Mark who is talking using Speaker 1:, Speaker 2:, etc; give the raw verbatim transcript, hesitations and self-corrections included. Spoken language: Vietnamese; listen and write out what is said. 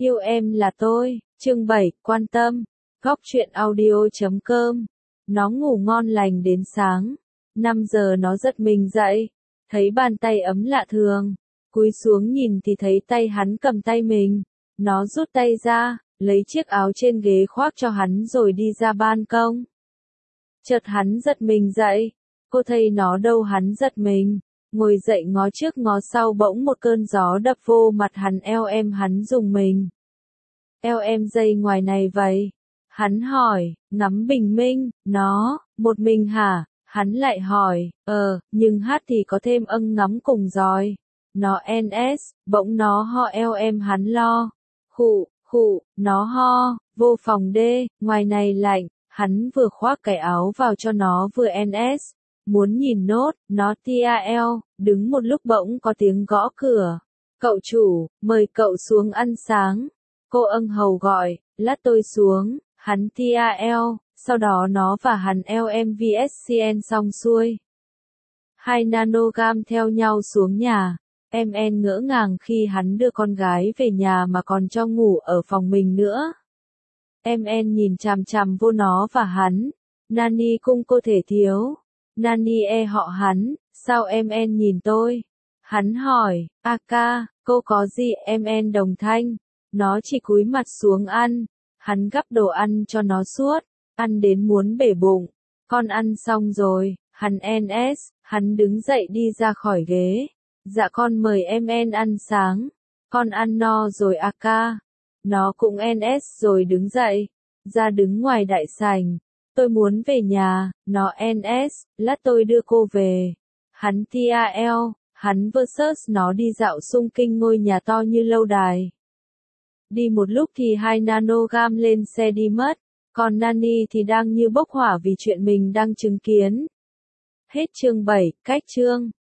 Speaker 1: Yêu em là tôi, chương bảy, quan tâm, góc truyện audio chấm com. Nó ngủ ngon lành đến sáng. năm giờ nó giật mình dậy, thấy bàn tay ấm lạ thường. Cúi xuống nhìn thì thấy tay hắn cầm tay mình. Nó rút tay ra, lấy chiếc áo trên ghế khoác cho hắn rồi đi ra ban công. Chợt hắn giật mình dậy, cô thấy nó đâu hắn giật mình. Ngồi dậy ngó trước ngó sau bỗng một cơn gió đập vô mặt hắn. Eo em, hắn rùng mình. Eo em dây ngoài này vậy? Hắn hỏi, ngắm bình minh, nó, một mình hả? Hắn lại hỏi, ờ, nhưng hát thì có thêm âng ngắm cùng rồi. Nó en ét, bỗng nó ho. Eo em, hắn lo. Khụ, khụ, nó ho, vô phòng đê, ngoài này lạnh. Hắn vừa khoác cái áo vào cho nó vừa en ét. Muốn nhìn nốt, nó tia eo, đứng một lúc bỗng có tiếng gõ cửa. Cậu chủ, mời cậu xuống ăn sáng. Cô âng hầu gọi, lát tôi xuống. Hắn tia eo, sau đó nó và hắn eo em vê ét xê en xong xuôi. Hai nanogam theo nhau xuống nhà. Em en ngỡ ngàng khi hắn đưa con gái về nhà mà còn cho ngủ ở phòng mình nữa. Em en nhìn chằm chằm vô nó và hắn. Nani cung cô thể thiếu. Nani e họ hắn, sao em en nhìn tôi? Hắn hỏi, Aka, cô có gì? Em en đồng thanh. Nó chỉ cúi mặt xuống ăn. Hắn gắp đồ ăn cho nó suốt, ăn đến muốn bể bụng. Con ăn xong rồi, hắn en ét, hắn đứng dậy đi ra khỏi ghế. Dạ con mời em en ăn sáng. Con ăn no rồi Aka. Nó cũng en ét rồi đứng dậy, ra đứng ngoài đại sảnh. Tôi muốn về nhà, nó en ét, lát tôi đưa cô về. Hắn tia eo, hắn versus nó đi dạo xung quanh ngôi nhà to như lâu đài. Đi một lúc thì hai nanogam lên xe đi mất, còn Nani thì đang như bốc hỏa vì chuyện mình đang chứng kiến. Hết chương bảy, cách chương.